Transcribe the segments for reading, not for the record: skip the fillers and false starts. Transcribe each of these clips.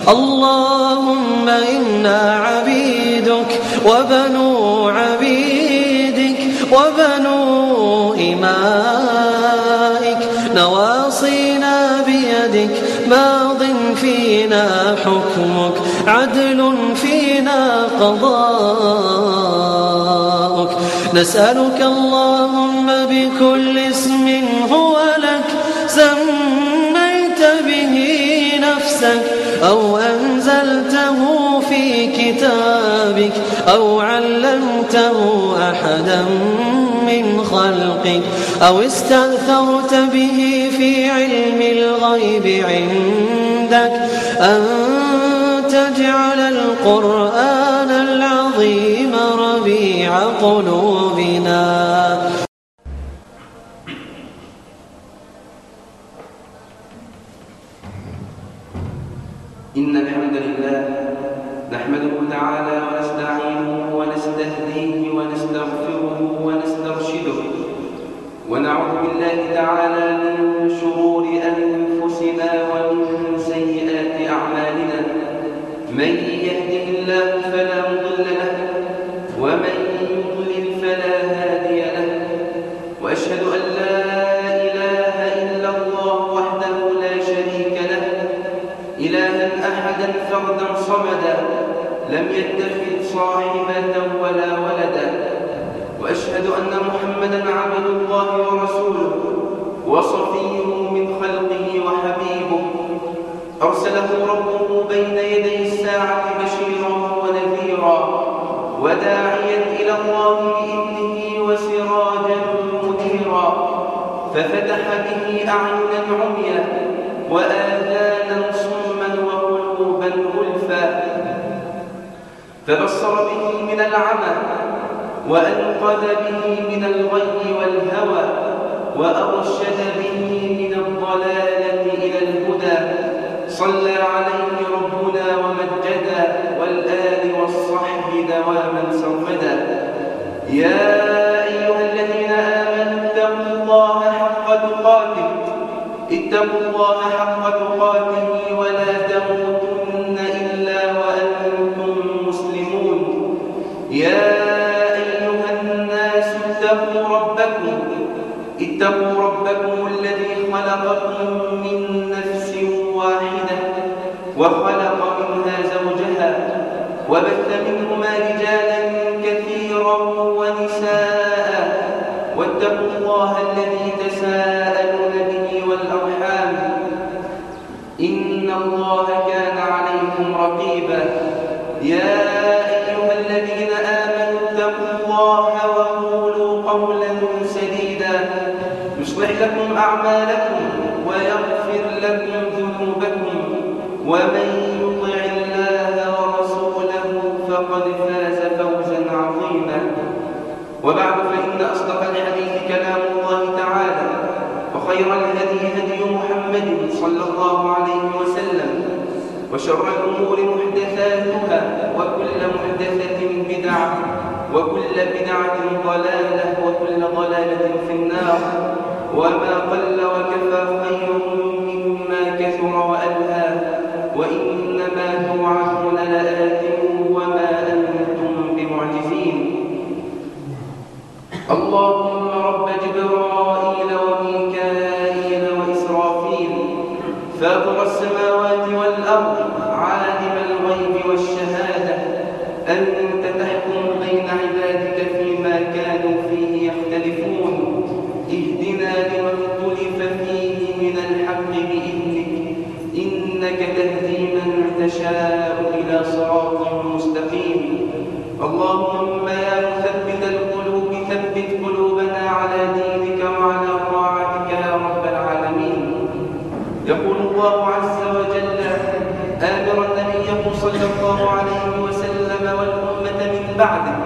اللهم إنا عبيدك وبنو عبيدك وبنو إمائك، نواصينا بيدك، ماض فينا حكمك، عدل فينا قضاؤك. نسألك اللهم بكل اسم هو لك سميت به نفسك أو أنزلته في كتابك أو علمته أحدا من خلقك أو استأثرت به في علم الغيب عندك أن تجعل القرآن العظيم ربيع قلوبنا. إن الحمد لله نحمده تعالى ونستعينه ونستهديه ونستغفره ونسترشده، ونعوذ بالله تعالى من شرور أنفسنا ومن سيئات أعمالنا. من يهده الله فلا مضل له ومن يضلل فلا هادي له، وأشهد أن لا إله إلا الله وحده لا شريك له، إلها أحدا فردا صمدا لم يتخذ صاحبة ولا ولدا، وأشهد أن محمدا عبد الله ورسوله وصفيه من خلقه وحبيبه، أرسله ربه بين يدي الساعة بشيرا ونذيرا وداعيا إلى الله بإذنه وسراجا منيرا، ففتح به أعينا عميا وآذانا صما وقلوبا غلفا، فبصر به من العمى وأنقذ به من الغي والهوى، وأرشد به من الضلالة إلى الهدى. صلى عليه ربنا ومجدا، والآل والصحب دواما سرمدا. يا أيها الذين آمنوا اتقوا الله حق تقاته، اتقوا الله حق تقاته ولا تموتن إلا وأنتم مسلمون. يا أيها الناس اتقوا ربكم الذي خلقكم من نفس واحدة وخلق منها زوجها وبث منهما رجالا كثيرا ونساء، واتقوا الله الذي تساءلون به والأرحام إن الله كان عليكم رقيبا. يا أيها الذين آمنوا اتقوا الله وقولوا قولا سديدا يصلح لكم أعمالكم ويغفر لكم ذنوبكم، ومن يطع الله ورسوله فقد فاز فوزا عظيما. وبعد، فإن أصدق الحديث كلام الله تعالى، وخير الهدي هدي محمد صلى الله عليه وسلم، وشر الأمور محدثاتها، وكل محدثة بدعة، وكل بدعة ضلالة، وكل ضلالة في النار. وما قل وكفى خير مما كثر وألهى، وإنما توعدون لآت وما أنتم بمعجزين. اللهم رب جبرائيل وميكائيل وإسرافيل، فاطر السماوات والأرض، عالم الغيب والشهادة، أنت تحكم بين عبادك فيما كانوا فيه يختلفون، اهدنا لما اختلف فيه من الحق بإذنك، إنك تهدي من تشاء إلى صراط مستقيم. اللهم يا مثبت القلوب ثبت قلوبنا على دينك وعلى طاعتك يا رب العالمين. يقول الله عز وجل آمرا نبيه صلى الله عليه وسلم والأمة من بعده: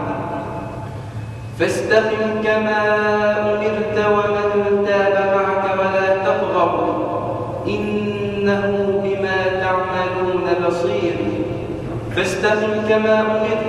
فاستقم كما أمرت ومن تاب معك ولا تطغوا إنه بما تعملون بصير. فاستقم كما أمرت.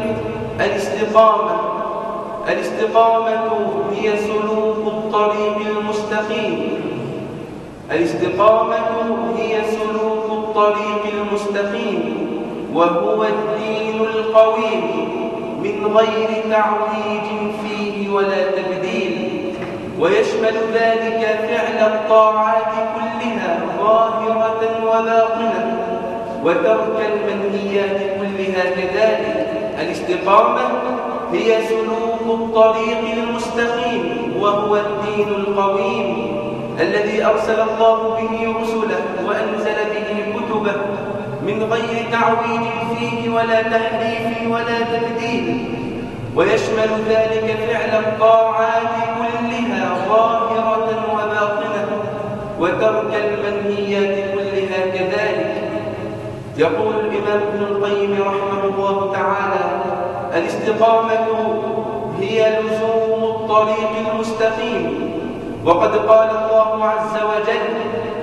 الاستقامة هي سلوك الطريق المستقيم. الاستقامة هي سلوك الطريق المستقيم وهو الدين القويم من غير تعويج فيه ولا تبديل، ويشمل ذلك فعل الطاعات كلها ظاهرة وباطنة وترك المنهيات كلها كذلك. الاستقامة هي سلوك الطريق المستقيم وهو الدين القويم الذي أرسل الله به رسله وأنزل به كتبه من غير تعويج فيه ولا تحريف ولا تبديل، ويشمل ذلك فعل الطاعات كلها ظاهرة وباطنة وترك المنهيات كلها كذلك. يقول الإمام ابن القيم رحمه الله تعالى: الاستقامة هي لزوم الطريق المستقيم. وقد قال الله عز وجل: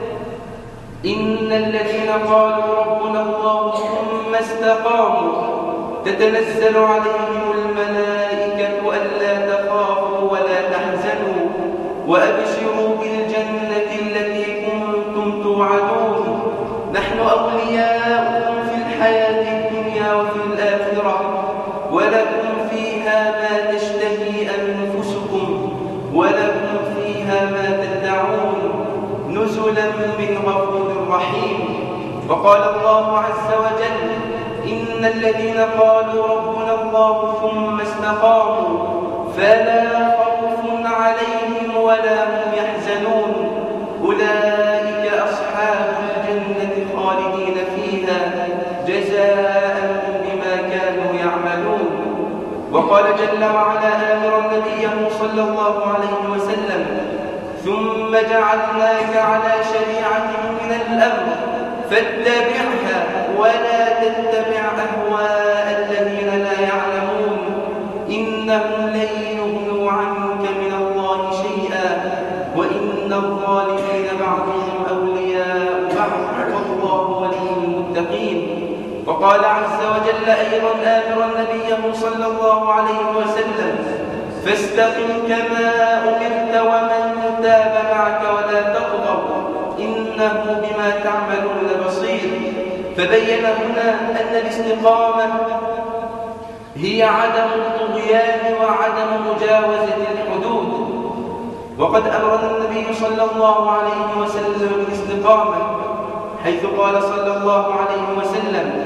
إن الذين قالوا ربنا الله ثم استقاموا تتنزل عليهم الملائكة ألا تخافوا ولا تحزنوا وأبشروا بالجنة التي كنتم توعدون نحن أولياؤكم في الحياة الدنيا وفي الآخرة ولكم فيها ما تشتهي أنفسكم ولكم فيها ما تدعون نزلا من غفور رحيم. وقال الله عز وجل: إن الذين قالوا ربنا الله ثم استقاموا فلا خوف عليهم ولا هم يحزنون أولئك أصحاب الجنة خالدين فيها جزاء بما كانوا يعملون. وقال جل وعلا آمرا نبيه صلى الله عليه وسلم: ثم جعلناك على شريعة من الأمر فاتبعها ولا تتبع أهواء الذين لا يعلمون إنهم لن يغنوا عنك من الله شيئا وإن الظالمين بعضهم أولياء بعض والله ولي المتقين. وقال عز وجل أيضا آمرا نبيه صلى الله عليه وسلم: فاستقم كما أمرت ومن تاب معك ولا تطغوا إنه بما تعملون بصير. فبين هنا أن الاستقامة هي عدم الطغيان وعدم مجاوزة الحدود. وقد أمرنا النبي صلى الله عليه وسلم بالاستقامة حيث قال صلى الله عليه وسلم: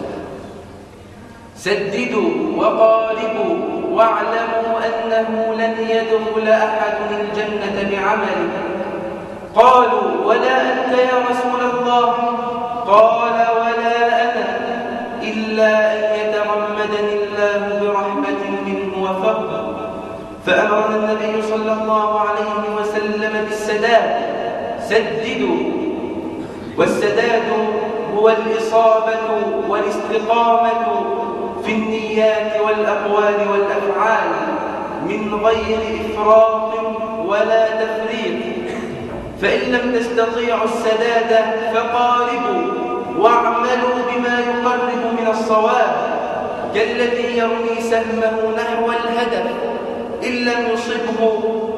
سددوا وقاربوا واعلموا أنه لن يدخل أحد الجنة بعمله. قالوا: ولا أنت يا رسول الله؟ قال: ولا أنا إلا أن يتغمدني الله برحمة منه وفضل. فأمرنا النبي صلى الله عليه وسلم بالسداد: سددوا. والسداد هو الإصابة والاستقامة في النيات والأقوال والأفعال من غير إفراط ولا تفريط. فإن لم تستطيعوا السداد فقاربوا واعملوا بما يقرب من الصواب، كالذي يرمي سهمه نحو الهدف إن لم يصبه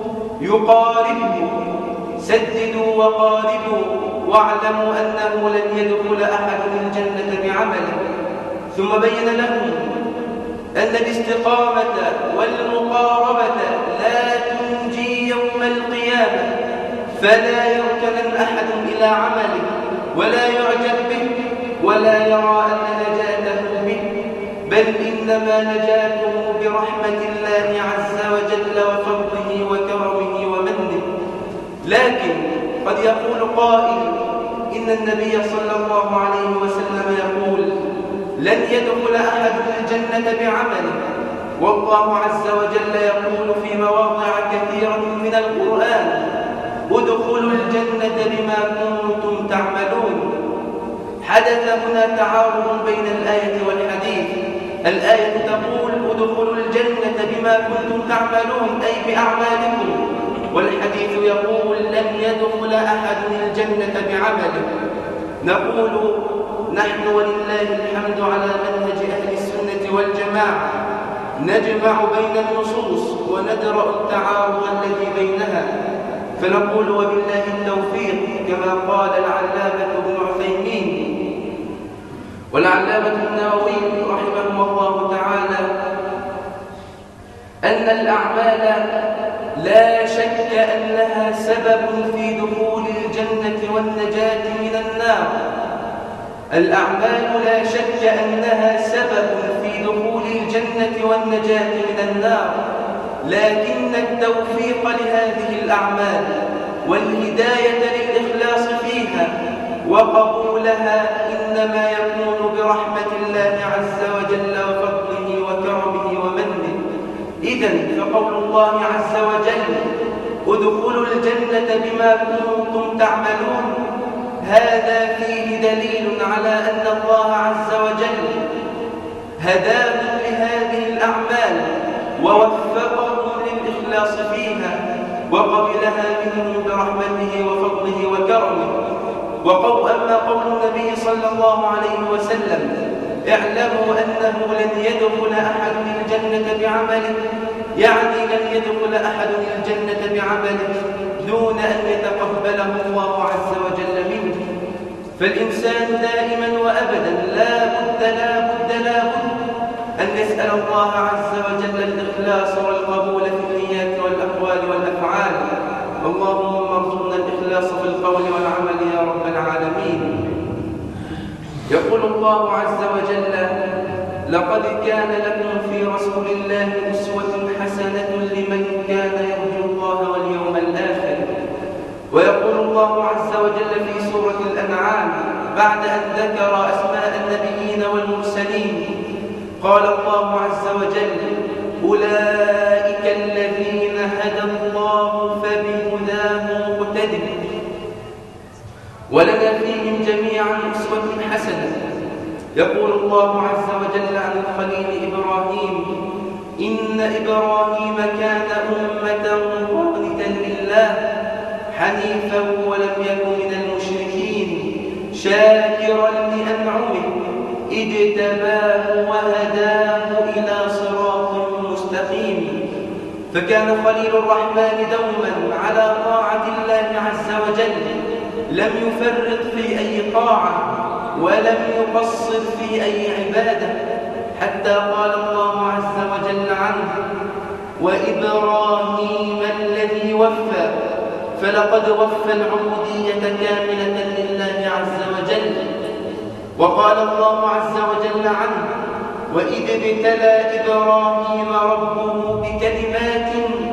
يقاربه. سددوا وقاربوا واعلموا أنه لن يدخل أحد الجنة بعمله. ثم بين لهم أن الاستقامة والمقاربة لا تنجي يوم القيامة، فلا يركن أحد إلى عمله ولا يعجب به ولا يرى أن نجاته به، بل إنما نجاته برحمة الله عز وجل وفضله وكرمه ومنه. لكن قد يقول قائل إن النبي صلى الله عليه وسلم يقول: لن يدخل أحد الجنة بعمله، والله عز وجل يقول في مواضع كثيرة من القرآن: ادخلوا الجنة بما كنتم تعملون. حدث هنا تعارض بين الآية والحديث. الآية تقول: ادخلوا الجنة بما كنتم تعملون أي بأعمالكم، والحديث يقول: لن يدخل أحد الجنة بعمله. نقول نحن ولله الحمد على منهج أهل السنة والجماعة نجمع بين النصوص وندرأ التعارض الذي بينها، فنقول وبالله التوفيق كما قال العلامة ابن عثيمين: والعلامة النووي رحمه الله تعالى أن الأعمال لا شك أنها سبب في دخول الجنة والنجاة من النار. الأعمال لا شك أنها سبب في دخول الجنة والنجاة من النار، لكن التوفيق لهذه الأعمال والهداية للإخلاص فيها وقبولها إنما يكون برحمة الله عز وجل وفضله وكرمه ومنه. إذن فقول الله عز وجل ادخلوا الجنة بما كنتم تعملون هذا فيه دليل على أن الله عز وجل هداهم لهذه الأعمال ووفقهم للإخلاص فيها وقبلها منهم برحمته وفضله وكرمه. أما قول النبي صلى الله عليه وسلم اعلموا أنه لن يدخل أحد الجنة بعمله، يعني لن يدخل أحد الجنة بعمله دون أن يتقبله الله عز وجل منه. فالإنسان دائما وأبدا لا بد أن يسأل الله عز وجل الإخلاص والقبول في النيات والأقوال والأفعال. اللهم ارزقنا الإخلاص في القول والعمل يا رب العالمين. يقول الله عز وجل لقد كان لكم في رسول الله أسوة حسنة لمن كان يرجو الله واليوم الآخر. ويقول الله عز وجل في سورة الأنعام بعد أن ذكر أسماء النبيين والمرسلين قال الله عز وجل أولئك الذين هدى الله فبهداه مقتدٍ ولنا فيهم جميعا أسوة حسنة. يقول الله عز وجل عن الخليل إبراهيم إن إبراهيم كان أمة قانتا لله حنيفا ولم يكن من المشركين شاكرا لأنعمه اجتباه وهداه إلى صراط مستقيم. فكان خليل الرحمن دوما على طاعة الله عز وجل، لم يفرط في أي طاعة ولم يقصر في أي عبادة، حتى قال الله عز وجل عنه وإبراهيم الذي وفى فلقد وفى العبودية كاملة لله عز وجل. وقال الله عز وجل عنه وإذ ابتلى إبراهيم ربه بكلمات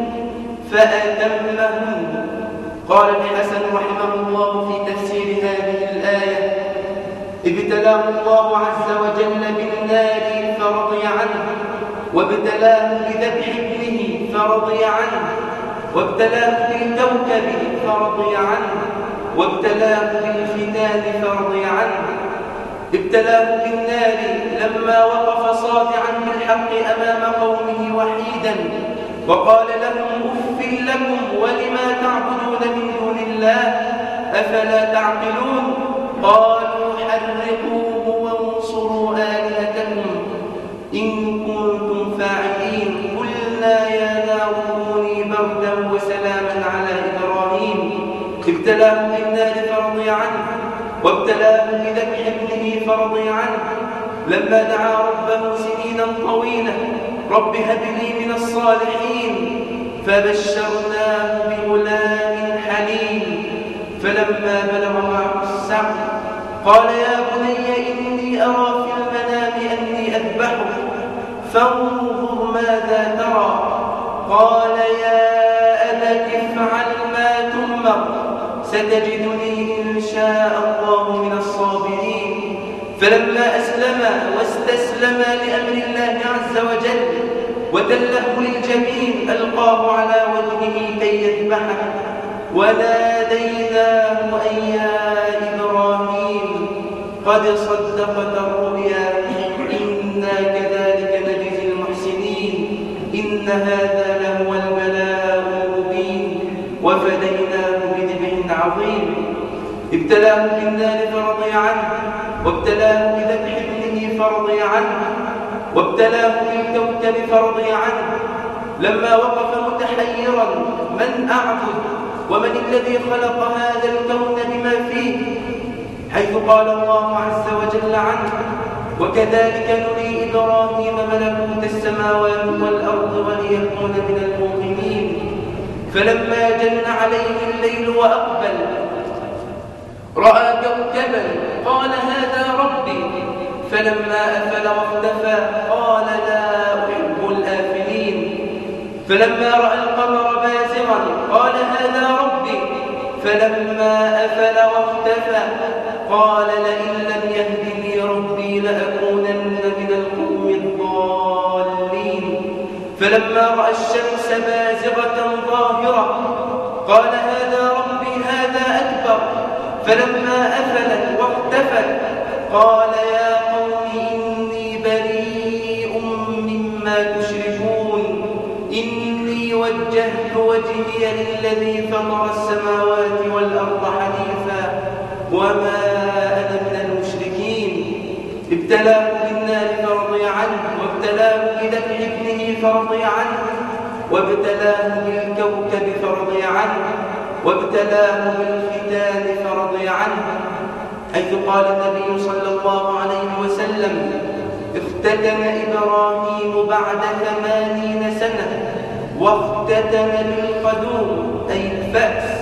فأتمهن. قال الحسن رحمه الله في تفسير هذه الآية ابتلاه الله عز وجل بالنار فرضي عنه، وابتلاه بذبح ابنه فرضي عنه، وابتلاه بالكوكب فرضي عنه، وابتلاه بالفتان فرضي عنه. ابتلاه بالنار لما وقف صادعا بالحق أمام قومه وحيدا وقال لهم أف لكم ولما تعبدون من دون الله أفلا تعقلون. قالوا حرقوه وانصروا آلهتكم إن كنتم فاعلين. قلنا يا نار كوني بردا وسلاما على إبراهيم. ابتلاه بالنار فرضي عنه، وابتلاه بذبح ابنه فرضي عنه. لما دعا ربه سنينا طويلة رب هب لي من الصالحين فبشرناه بغلام حليم. فلما بلغ معه السعي قال يا بني إني أرى في المنام أني أذبحك فانظر ماذا ترى. قال يا أبت افعل ما تؤمر ستجدني إن شاء الله من الصابرين. فلما أسلم واستسلم لأمر الله عز وجل وتله للجبين ألقاه على وجهه كي يذبحه وناديناه أن يا إبراهيم قد صدقت الرؤيا إنا كذلك نجزي المحسنين إن هذا لهو البلاء المبين وفديناه بذبح عظيم. ابتلاه بالنار فرضي عنه، وابتلاه بذبح ابنه فرضي عنه، وابتلاه بالكوكب فرضي عنه. لما وقف متحيرا من أعبد ومن الذي خلق هذا الكون بما فيه، حيث قال الله عز وجل عنه وكذلك نري إبراهيم ملكوت السماوات والأرض وليكون من الموقنين. فلما جن عليه الليل وأقبل رأى كوكبا قال هذا ربي، فلما أفل واختفى قال لا أحب الآفلين. فلما رأى القمر بازغا قال هذا ربي، فلما أفل واختفى قال لئن لم يهدني ربي لأكونن من القوم الضالين. فلما رأى الشمس بازغة ظاهرة قال هذا ربي هذا أكبر. فلما أفلت واختفت قال يا قوم إني بريء مما تشركون إني وجهت وجهي للذي فطر السماوات والأرض حنيفا وما أنا من المشركين. ابتلاه بالنار فرضي عنه، وابتلاه بذبح ابنه فرضي عنه، وابتلاه بالكوكب فرضي عنه، وابتلاه بالختان فرضي عنه، حيث قال النبي صلى الله عليه وسلم اختتن إبراهيم بعد 80 سنة واختتن بالقدوم أي الفأس.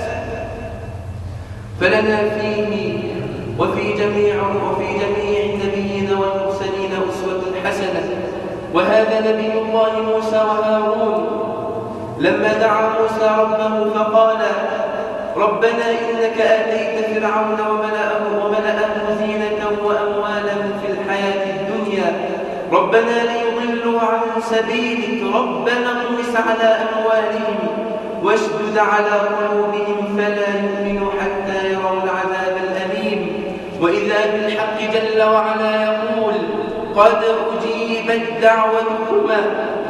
فلنا فيه وفي جميع النبيين والمرسلين أسوة حسنة. وهذا نبي الله موسى وهارون لما دعا موسى ربه فقال ربنا إنك آتيت فرعون وملأه زينة وأموالا في الحياة الدنيا ربنا ليضلوا عن سبيلك ربنا اطمس على أموالهم واشدد على قلوبهم فلا يؤمنوا حتى يروا العذاب الأليم. وإذا بالحق جل وعلا يقول قد أجيبت دعوتكما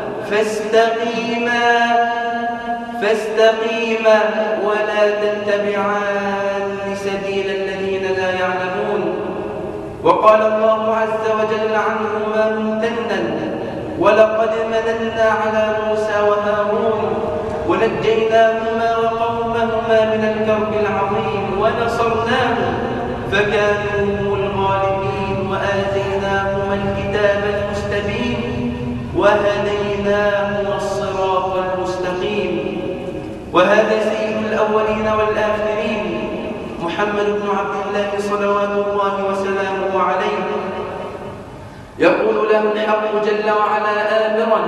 فاستقيما ولا تتبعان سبيل الذين لا يعلمون. وقال الله عز وجل عنهما ممتنا ولقد مننا على موسى وهارون ونجيناهما وقومهما من الكرب العظيم ونصرناهم فكانوا هم الغالبين وآتيناهما الكتاب المستبين وهديناهما الصراط المستقيم. وهذا سيد الأولين والآخرين محمد بن عبد الله صلوات الله وسلامه عليه يقول له الحق جل وعلا آمرا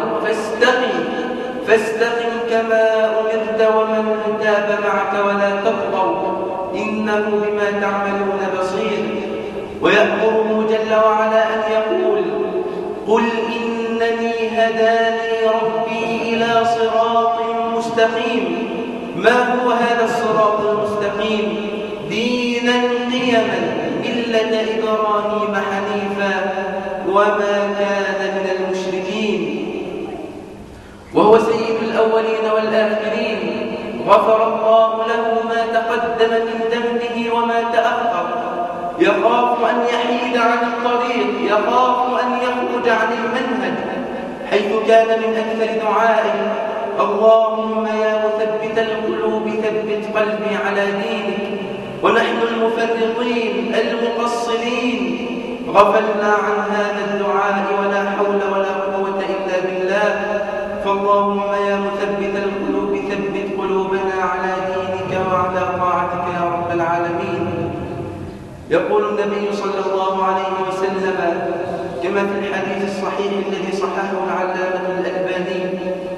فاستقم كما أمرت ومن تاب معك ولا تطغوا إنه بما تعملون بصير. ويأمره جل وعلا أن يقول قل إنني هداني ربي إلى صراط مستقيم. ما هو هذا الصراط المستقيم؟ دينا قيما ملة إبراهيم حنيفا وما كان من المشركين. وهو سيد الأولين والآخرين غفر الله له ما تقدم من ذنبه وما تأخر. يخاف أن يحيد عن الطريق، يخاف أن يخرج عن المنهج، حيث كان من أكثر دعائه اللهم يا مثبت القلوب ثبت قلبي على دينك. ونحن المفرطين المقصرين غفلنا عن هذا الدعاء ولا حول ولا قوة إلا بالله. فاللهم يا مثبت القلوب ثبت قلوبنا على دينك وعلى طاعتك يا رب العالمين. يقول النبي صلى الله عليه وسلم كما في الحديث الصحيح الذي صححه العلامة الألباني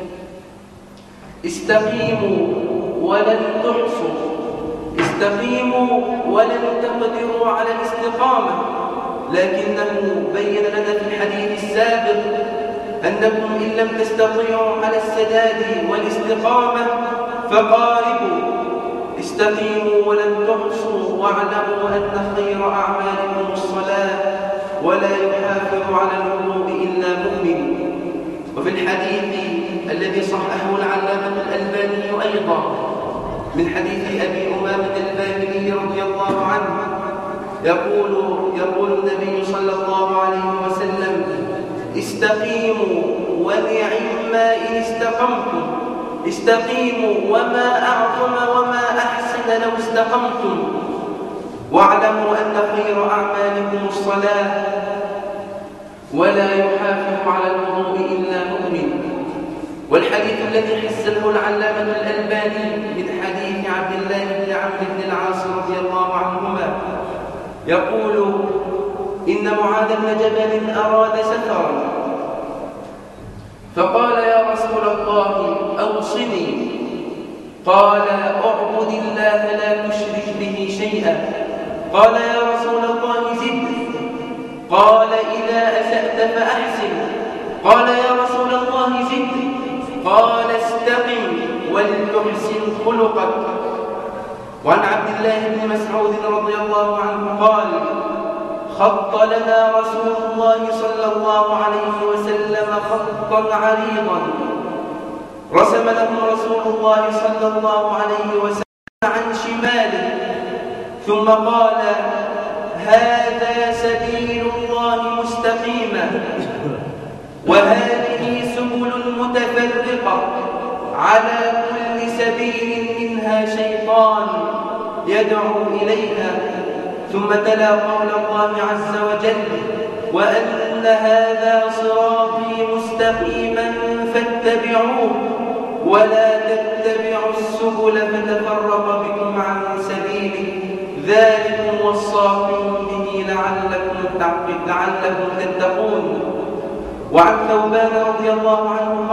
استقيموا ولن تحصوا، استقيموا ولن تقدروا على الاستقامة. لكنه بين لنا في الحديث السابق أنكم إن لم تستطيعوا على السداد والاستقامة فقاربوا. استقيموا ولن تحصوا واعلموا أن خير أعمالكم الصلاة ولا يحافظ على الوضوء إلا مؤمن. وفي الحديث الذي صححه العلامة الألباني أيضا من حديث أبي أمامة الباهلي رضي الله عنه يقول النبي صلى الله عليه وسلم استقيموا ونعما إن استقمتم. استقيموا وما أعظم وما أحسن لو استقمتم. واعلموا أن خير أعمالكم الصلاة ولا يحافظ على الوضوء إلا مؤمن. والحديث الذي حسنه العلامة الألباني من حديث عبد الله بن عمرو بن العاص رضي الله عنهما يقول إن معاذ بن جبل أراد سفرا فقال يا رسول الله أوصني، قال اعبد الله لا تشرك به شيئا. قال يا رسول الله زد. قال إذا أسأت فأحسن. قال يا رسول الله زد. قال استقم ولتحسن خلقك. وعن عبد الله بن مسعود رضي الله عنه قال خط لنا رسول الله صلى الله عليه وسلم خطا عريضا رسم لهم رسول الله صلى الله عليه وسلم عن شماله ثم قال هذا سبيل الله مستقيما وهذه سبل متفرقة على كل سبيل منها شيطان يدعو إليها. ثم تلا قول الله عز وجل وأن هذا صراطي مستقيما فاتبعوه ولا تتبعوا السبل فتفرق بكم عن سبيله ذلكم وصاكم به لعلكم تتقون. وعن ثوبان رضي الله عنه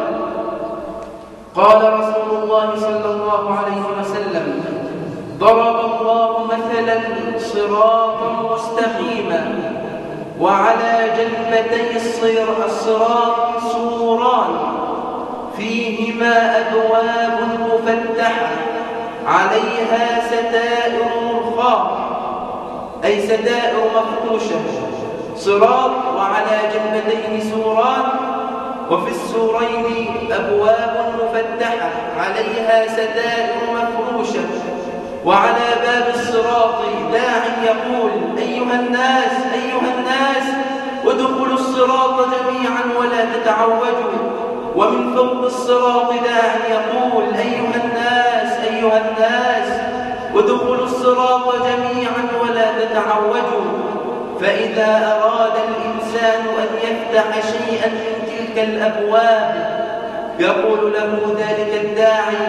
قال رسول الله صلى الله عليه وسلم ضرب الله مثلا صراطا مستقيما وعلى جنبتي الصراط سوران فيهما أبواب مفتحة عليها ستائر مرخاة أي ستائر مفروشة. صراط وعلى جنبتين سوران وفي السورين أبواب مفتحة عليها ستائر مفروشة. وعلى باب الصراط داع يقول أيها الناس ادخلوا الصراط جميعا ولا تتعوجوا. ومن فوق الصراط داع يقول أيها الناس ادخلوا الصراط جميعا ولا تتعوجوا. فإذا أراد الإنسان أن يفتح شيئا من تلك الأبواب يقول له ذلك الداعي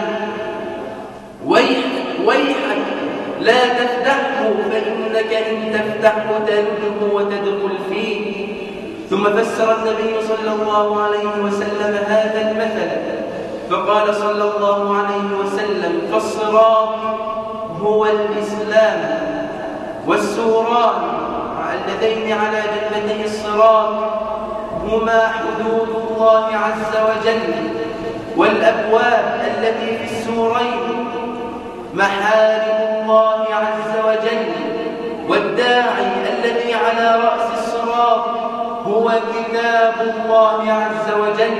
ويحك لا تفتحه فإنك إن تفتحه تلده وتدخل فيه. ثم فسر النبي صلى الله عليه وسلم هذا المثل فقال صلى الله عليه وسلم فالصراط هو الإسلام والسوران اللذين على جنبتي الصراط هما حدود الله عز وجل والأبواب التي في السورين محارم الله عز وجل. والداعي الذي على رأس الصراط هو كتاب الله عز وجل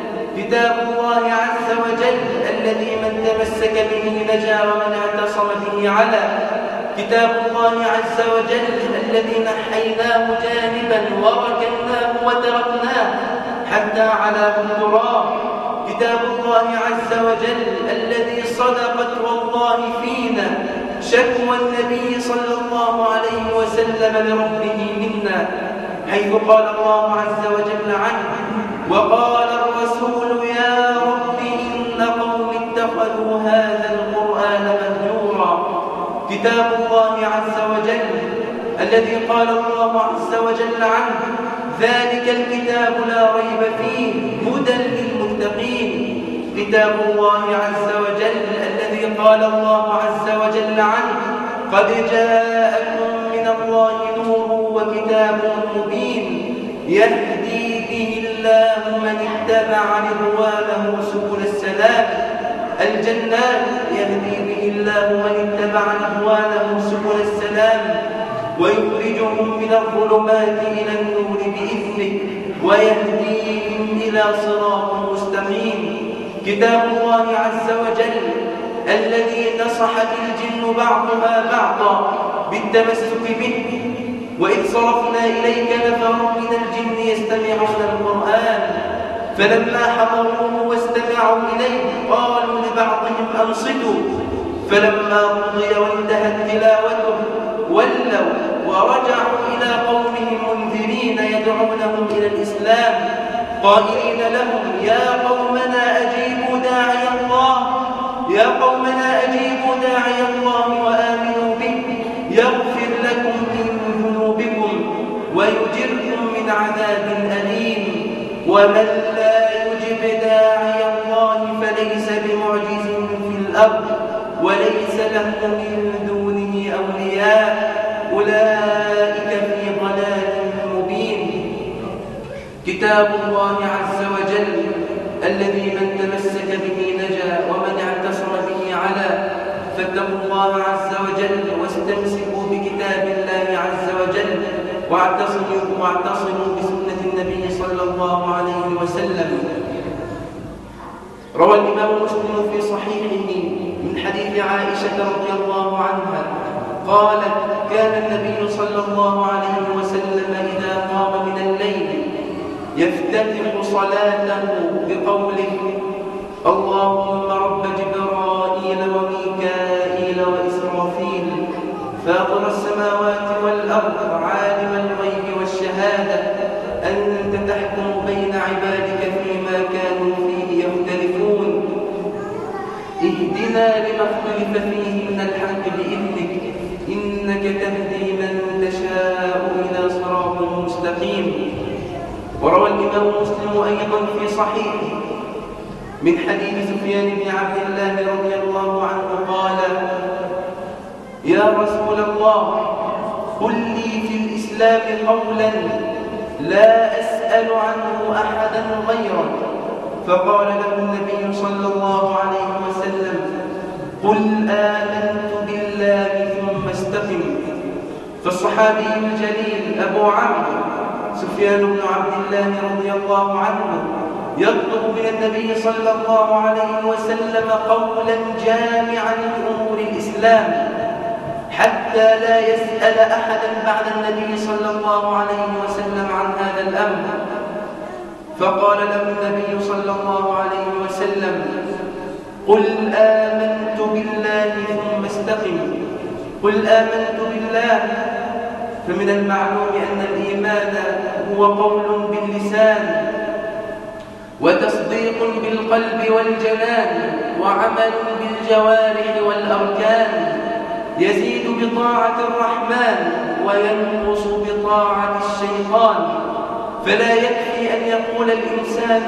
الذي من تمسك به نجا ومن اعتصم به علا. كتاب الله عز وجل الذي نحيناه جانبا وركناه وتركناه حتى على التراب. كتاب الله عز وجل الذي صدقت والله فينا شكوى النبي صلى الله عليه وسلم لربه منا حيث قال الله عز وجل عنه وقال الرسول يا رب إن قوم اتخذوا هذا القرآن مهجورا. كتاب الله عز وجل الذي قال الله عز وجل عنه ذلك الكتاب لا ريب فيه هدى للمتقين. كتاب الله عز وجل الذي قال الله عز وجل عنه قد جاءكم من الله نور وكتاب مبين يهدي به الله من اتبع رضوانه سبل السلام. الجنات يهدي به الله من اتبع رضوانه سبل السلام ويخرجهم من الظلمات إلى النور بإذنه ويهديهم إلى صراط مستقيم. كتاب الله عز وجل الذي نصحت الجن بعضها بعضا بالتمسك به. وإذ صرفنا إليك نفرا من الجن يستمعون القرآن فلما حضروه واستمعوا إليه قالوا لبعضهم أنصتوا فلما قضي وانتهت تلاوته ولوا ورجعوا إلى قومهم منذرين يدعونهم إلى الإسلام قائلين لهم يا قومنا أجيبوا داعي الله وآمنوا به يغفر لكم من ذنوبكم ويجركم من عذاب أليم ومن لا يجب داعي الله فليس بمعجز في الأرض وليس له من دونه أولياء أولئك في ضلال مبين. كتاب الله عز وجل الذي من تمسك به نجا ومن اعتصم به علا، فاتقوا الله عز وجل واستمسكوا بكتاب الله عز وجل واعتصموا بسنة النبي صلى الله عليه وسلم. روى الإمام مسلم في صحيحه من حديث عائشة رضي الله عنها قالت كان النبي صلى الله عليه وسلم إذا قام من الليل يفتتح صلاته بقوله اللهم رب جبرائيل وميكائيل وإسرافيل فاطر السماوات والأرض عالم الغيب والشهادة أنت تحكم بين عبادك فيما كانوا فيه يختلفون اهدنا لما اختلف فيه من الحق بإذنك إنك تهدي من تشاء إلى صراط مستقيم. وروى الإمام مسلم أيضا في صحيحه من حديث سفيان بن عبد الله رضي الله عنه قال يا رسول الله قل لي في الإسلام قولا لا أسأل عنه أحدا غيرك، فقال له النبي صلى الله عليه وسلم قل آمنت بالله ثم استقم. فالصحابي الجليل أبو عمرو سفيان بن عبد الله رضي الله عنه يطلب من النبي صلى الله عليه وسلم قولا جامعا لأمور الإسلام حتى لا يسأل أحدا بعد النبي صلى الله عليه وسلم عن هذا الأمر. فقال له النبي صلى الله عليه وسلم قل آمنت بالله ثم استقم. قل آمنت بالله، فمن المعلوم أن الإيمان هو قول باللسان وتصديق بالقلب والجنان وعمل بالجوارح والأركان، يزيد بطاعة الرحمن وينقص بطاعة الشيطان. فلا يكفي أن يقول الإنسان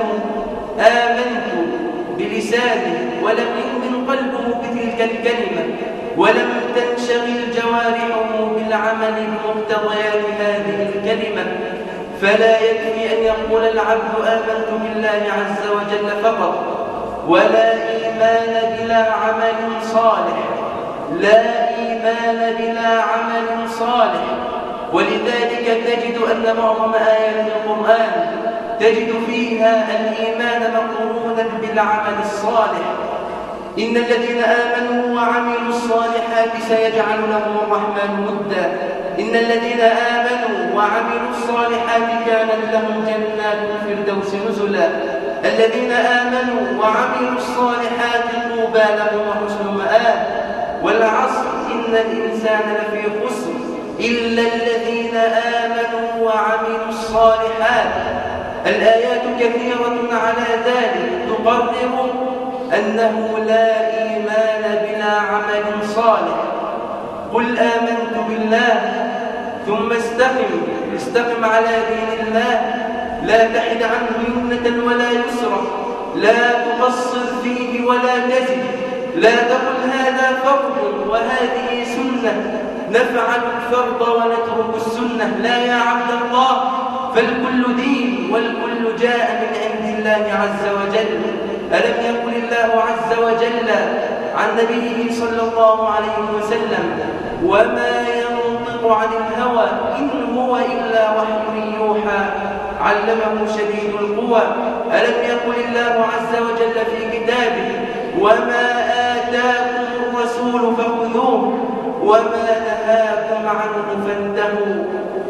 آمنت بلسانه ولم يؤمن قلبه بتلك الكلمة ولم تنشغل جوارحه بالعمل بمقتضيات هذه الكلمة. فلا يكفي أن يقول العبد آمنت بالله عز وجل فقط، ولا إيمان بلا عمل صالح، لا إيمان بلا عمل صالح. ولذلك تجد أن معظم آيات القرآن تجد فيها الإيمان مقرونا بالعمل الصالح. إن الذين آمنوا وعملوا الصالحات سيجعل لهم الرحمن ودا. إن الذين آمنوا وعملوا الصالحات كانت لهم جنات الفردوس نزلا. الذين آمنوا وعملوا الصالحات طوبى لهم وحسن مآب. والعصر إن الإنسان لفي خسر إلا الذين آمنوا وعملوا الصالحات. الآيات كثيرة على ذلك تقرر أنه لا إيمان بلا عمل صالح. قل آمنت بالله ثم استقم على دين الله، لا تحد عنه يمنة ولا يسرى، لا تقصر فيه ولا تزد، لا تقل هذا فرض وهذه سنة نفعل الفرض ونترك السنة. لا يا عبد الله، فالكل دين والكل جاء من عند الله عز وجل. ألم يقل الله عز وجل عن نبيه صلى الله عليه وسلم وما ينطق عن الهوى إن هو إلا وحي يوحى علمه شديد القوى. ألم يقل الله عز وجل في كتابه وما آتاكم الرسول فخذوه وما نهاكم عنه فانتهوا.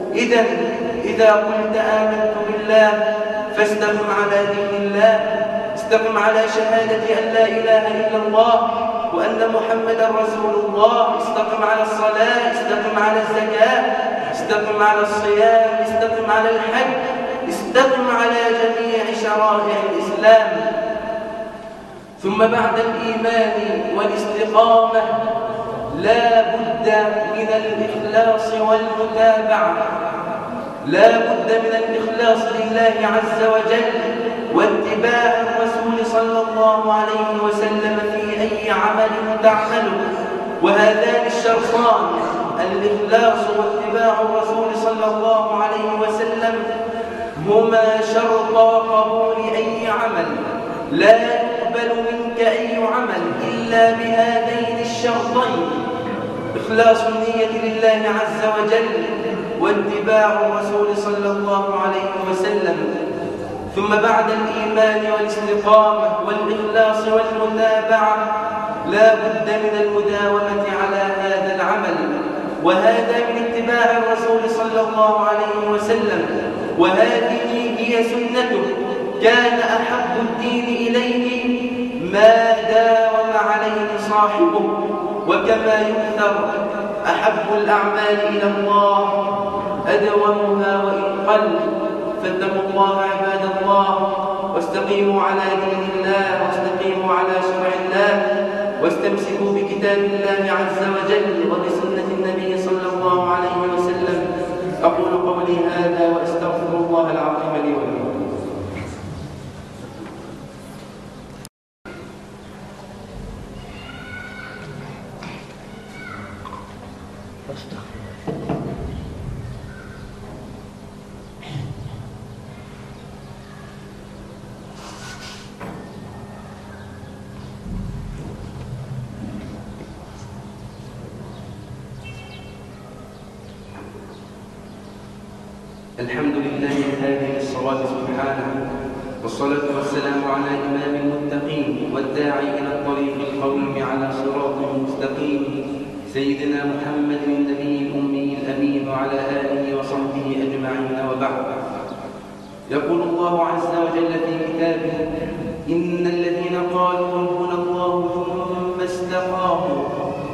إذا قلت آمنت بالله فاستقم على دين الله، استقم على شهادة أن لا إله إلا الله وأن محمدا رسول الله، استقم على الصلاة، استقم على الزكاة، استقم على الصيام، استقم على الحج، استقم على جميع شرائع الإسلام. ثم بعد الإيمان والاستقامة لا بد من الإخلاص والمتابعة، لا بد من الإخلاص لله عز وجل واتباع الرسول صلى الله عليه وسلم في أي عمل تعمله. وهذان الشرطان الإخلاص واتباع الرسول صلى الله عليه وسلم هما شرطا قبول أي عمل. لا يقبل منك أي عمل إلا بهذين الشرطين: إخلاص النية لله عز وجل واتباع الرسول صلى الله عليه وسلم. ثم بعد الإيمان والاستقامة والإخلاص والمتابعة لا بد من المداومة على هذا العمل، وهذا من اتباع الرسول صلى الله عليه وسلم، وهذه هي سنته. كان أحب الدين إليه ما داوم عليه صاحبه، وكما يؤثر أحب الأعمال إلى الله أدومها وإن قل. فاتقوا الله عباد الله، واستقيموا على دين الله، واستقيموا على شرع الله، واستمسكوا بكتاب الله عز وجل وبسنة النبي صلى الله عليه وسلم. أقول قولي هذا وأستغفر الله العظيم لي ولكم. الحمد لله الهادي للصواب سبحانه، والصلاة والسلام على إمام المتقين والداعي إلى الطريق القويم على صراط مستقيم، سيدنا محمد النبي الأمي الأمين وعلى آله وصحبه أجمعين، وبعد. يقول الله عز وجل في كتابه: إن الذين قالوا ربنا الله ثم استقاموا.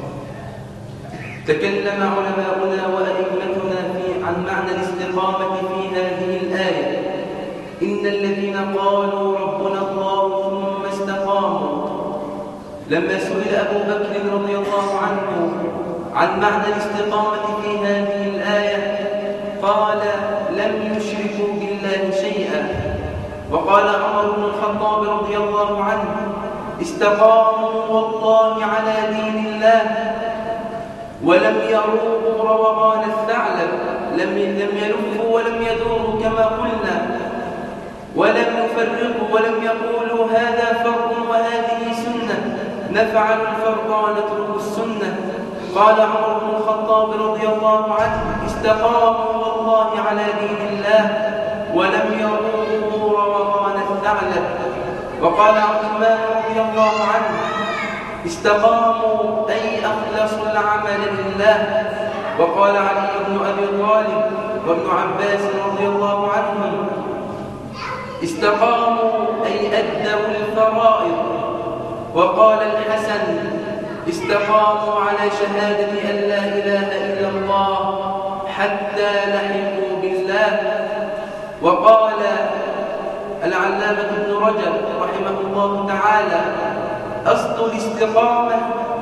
تكلم علماؤنا وأئمتنا عن معنى الاستقامة في هذه الآية. إن الذين قالوا ربنا الله ثم استقاموا. لما سئل أبو بكر رضي الله عنه عن معنى الاستقامة في هذه الآية قال: لم يشركوا بالله شيئا. وقال عمر بن الخطاب رضي الله عنه: استقاموا والله على دين الله، ولم يروقوا روغان الثعلب، لم يلفوا ولم يدوروا كما قلنا، ولم يفرقوا ولم يقولوا هذا فرض وهذه سنة، نفعل الفرض ونترك السنة. قال عمر بن الخطاب رضي الله عنه: استقاموا والله على دين الله، ولم يروقوا روغان الثعلب. وقال عثمان رضي الله عنه: استقاموا أي أخلصوا العمل لله. وقال علي بن أبي طالب وابن عباس رضي الله عنهم: استقاموا أي أدوا الفرائض. وقال الحسن: استقاموا على شهادة أن لا إله إلا الله حتى لحقوا بالله. وقال العلامة ابن رجب رحمه الله تعالى: أصل الاستقامة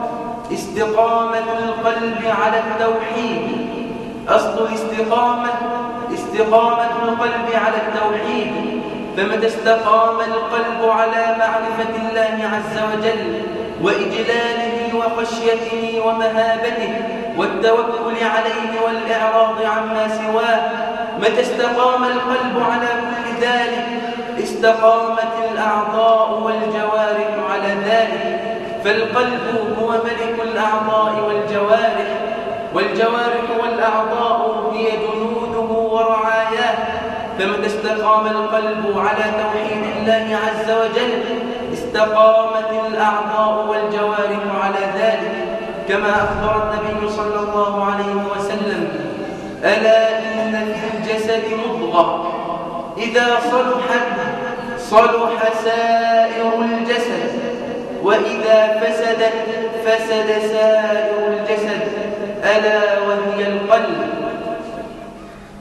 استقامة القلب على التوحيد. أصل الاستقامة استقامة القلب على التوحيد. فمتى استقام القلب على معرفة الله عز وجل وإجلاله وخشيته ومهابته والتوكل عليه والإعراض عما سواه، متى استقام القلب على كل ذلك استقامت الأعضاء والجوارح على ذلك. فالقلب هو ملك الأعضاء والجوارح، والجوارح والأعضاء هي جنوده ورعاياه. فمتى استقام القلب على توحيد الله عز وجل استقامت الأعضاء والجوارح على ذلك، كما أخبر النبي صلى الله عليه وسلم: ألا إن في الجسد مضغة إذا صلحت صلح سائر الجسد، وإذا فسدت فسد سائر الجسد، ألا وهي القلب.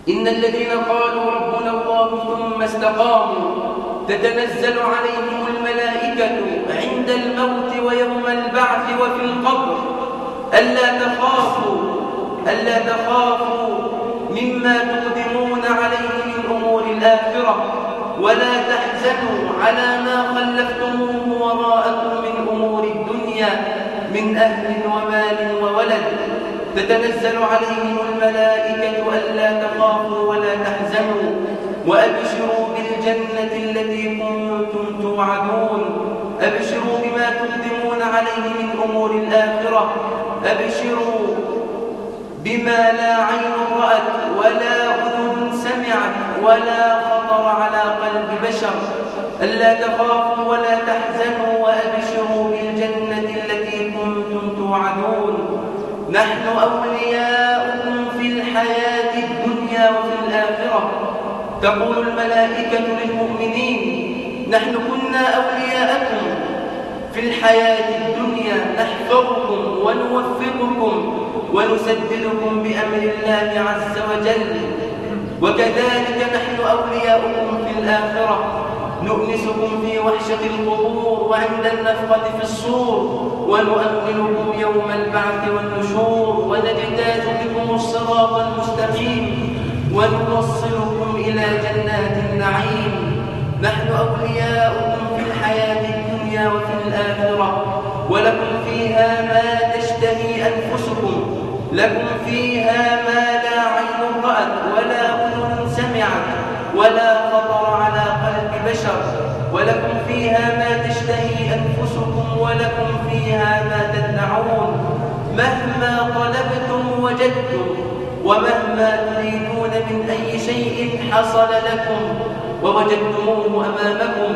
إن الذين قالوا ربنا الله ثم استقاموا تتنزل عليهم الملائكة عند الموت ويوم البعث وفي القبر ألا تخافوا مما تقدمون عليه من أمور الآخرة ولا تحزنوا على ما خلفتموه وراءكم من أمور الدنيا من أهل ومال وولد. تتنزل عليهم الملائكة ألا تخافوا ولا تحزنوا وأبشروا بالجنة التي كنتم توعدون. أبشروا بما تقدمون عليه من أمور الآخرة. أبشروا بما لا عين رأت ولا أذن سمعت ولا خطر على قلب بشر. ألا تخافوا ولا تحزنوا وأبشروا بالجنة التي كنتم توعدون. نحن أولياؤكم في الحياة الدنيا وفي الآخرة. تقول الملائكة للمؤمنين نحن كنا أولياءكم في الحياة الدنيا نحفظكم ونوفقكم ونسددكم بأمر الله عز وجل، وكذلك نحن أولياؤكم في الآخرة نؤنسكم في وحشة القبور وعند النفخة في الصور ونؤمنكم يوم البعث والنشور ونجتاز بكم الصراط المستقيم ونوصلكم إلى جنات النعيم. نحن أولياؤكم في الحياة الدنيا وفي الآخرة ولكم فيها ما تشتهي أنفسكم. لكم فيها ما لا عين رأت ولا أذن سمعت ولا خطر على قلب بشر. ولكم فيها ما تشتهي أنفسكم ولكم فيها ما تدعون. مهما طلبتم وجدتم ومهما تريدون من أي شيء حصل لكم ووجدتموه أمامكم.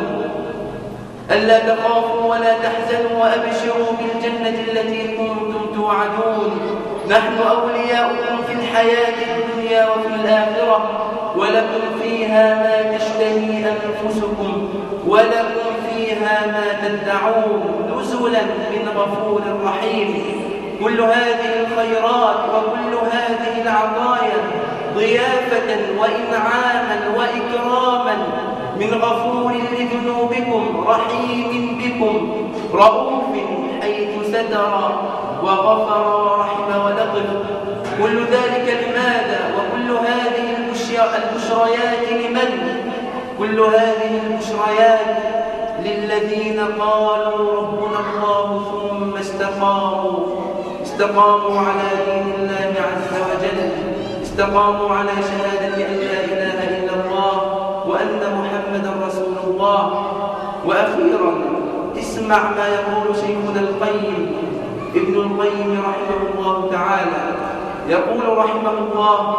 ألا تخافوا ولا تحزنوا وأبشروا بالجنة التي كنتم توعدون. نحن أولياؤكم في الحياة الدنيا وفي الآخرة ولكم فيها ما تشتهي أنفسكم ولكم فيها ما تدعون نزلا من غفور رحيم. كل هذه الخيرات وكل هذه العطايا ضيافة وإنعاما وإكراما من غفور لذنوبكم رحيم بكم رؤوف حيث ستر وغفر ورحم ولطف. كل ذلك لماذا؟ وكل هذه البشريات لمن؟ كل هذه البشريات للذين قالوا ربنا الله ثم استقاموا على دين الله عز وجل. استقاموا على شهادة أن لا إله إلا الله وأن محمدا رسول الله. وأخيرا اسمع ما يقول شيخنا القيم ابن القيم رحمه الله تعالى. يقول رحمه الله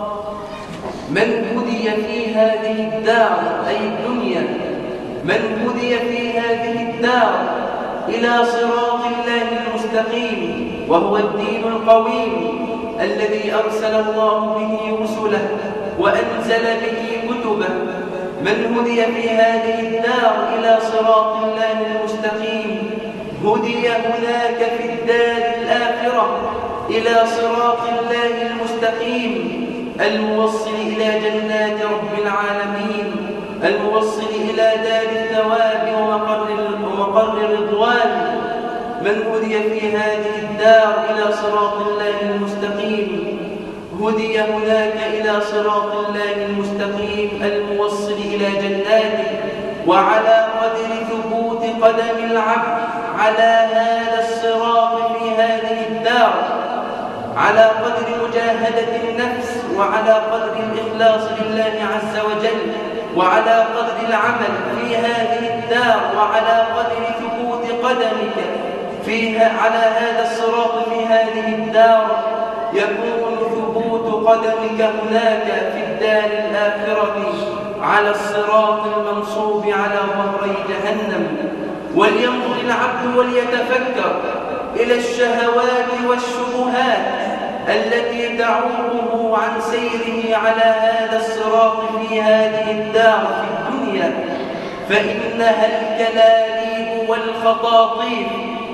من هدي في هذه الدار أي الدنيا من هدي في هذه الدار إلى صراط الله المستقيم وهو الدين القويم الذي أرسل الله به رسله وأنزل به كتبه. من هدي في هذه الدار إلى صراط الله المستقيم هدي هناك في الدار الآخرة إلى صراط الله المستقيم الموصل إلى جنات رب العالمين الموصل إلى دار الثواب ومقر الرضوان. من هدي في هذه الدار إلى صراط الله المستقيم هدي هناك إلى صراط الله المستقيم الموصل إلى جناته. وعلى قدر ثبوت قدم العبد على هذا الصراط في هذه الدار على قدر مجاهدة النفس وعلى قدر الإخلاص لله عز وجل وعلى قدر العمل في هذه الدار وعلى قدر ثبوت قدمك على هذا الصراط في هذه الدار يكون ثبوت قدمك هناك في الدار الآخرة على الصراط المنصوب على ظهري جهنم. ولينظر العبد وليتفكر إلى الشهوات والشبهات التي تعوقه عن سيره على هذا الصراط في هذه الدار في الدنيا، فإنها الكلاليب والخطاطيف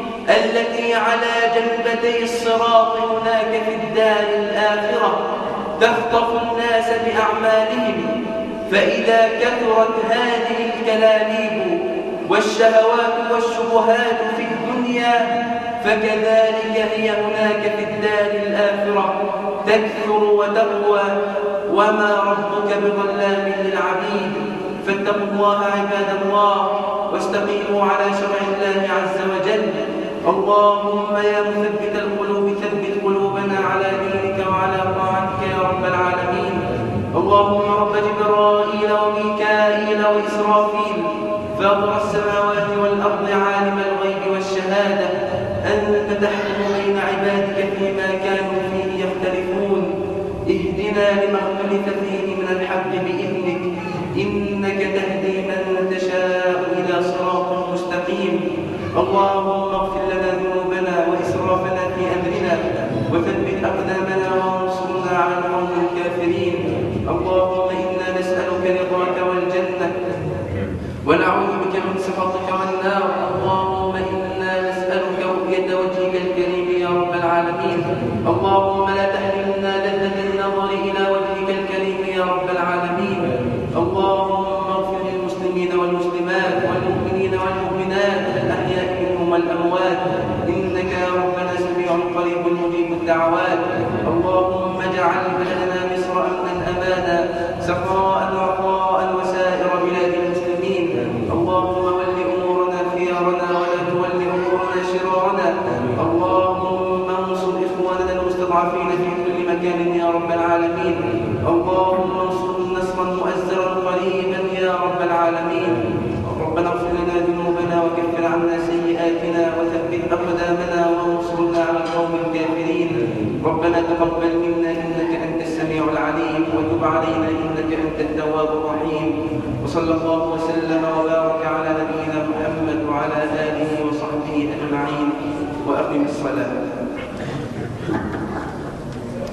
التي على جنبتي الصراط هناك في الدار الآخرة تخطف الناس بأعمالهم. فإذا كثرت هذه الكلاليب والشهوات والشبهات في الدنيا فكذلك هي هناك في الدار الآخرة تكثر وتقوى، وما ربك بظلام للعبيد. فاتقوا الله عباد الله واستقيموا على شرع الله عز وجل. اللهم يا مثبت القلوب ثبت قلوبنا على دينك وعلى طاعتك يا رب العالمين. اللهم رب جبرائيل وميكائيل وإسرافيل فاطر السماوات والأرض عالم الغيب والشهادة، أنت تحكم بين عبادك فيما كانوا فيه يختلفون. اهدنا لما اختلف فيه من الحق بإذنك، إنك تهدي من تشاء إلى صراط مستقيم. اللهم اغفر لنا ذنوبنا وإسرافنا في أمرنا وثبت أقدامنا وانصرنا على القوم الكافرين. اللهم إنا نسألك رضاك والجنة ونعوذ بك من سخطك والنار. اللهم إنا نسألك رؤية وجهك الكريم يا رب العالمين. اللهم لا تحرمنا لذة النظر إلى وجهك الكريم يا رب العالمين. اللهم اغفر للمسلمين والمسلمات والمؤمنين والمؤمنات الأحياء منهم والأموات، إنك يا ربنا سميع قريب مجيب الدعوات. اللهم اجعل بلدنا مصر أمنا أمانا سخاء رخاء وسائر بلاد المسلمين. اللهم ول أمورنا خيارنا ولا تول أمورنا شرارنا. اللهم انصر إخواننا المستضعفين في كل مكان يا رب العالمين. اللهم انصرهم نصرا مؤزرا قريبا يا رب العالمين. ربنا اغفر لنا ذنوبنا وكفر عنا سيئاتنا وثبت أقدامنا وانصرنا على القوم الكافرين. ربنا تقبل منا إنك أنت السميع العليم وتب علينا إنك أنت التواب الرحيم. وصلى الله وسلم وبارك على نبينا محمد وعلى آله وصحبه أجمعين. وأقم الصلاة.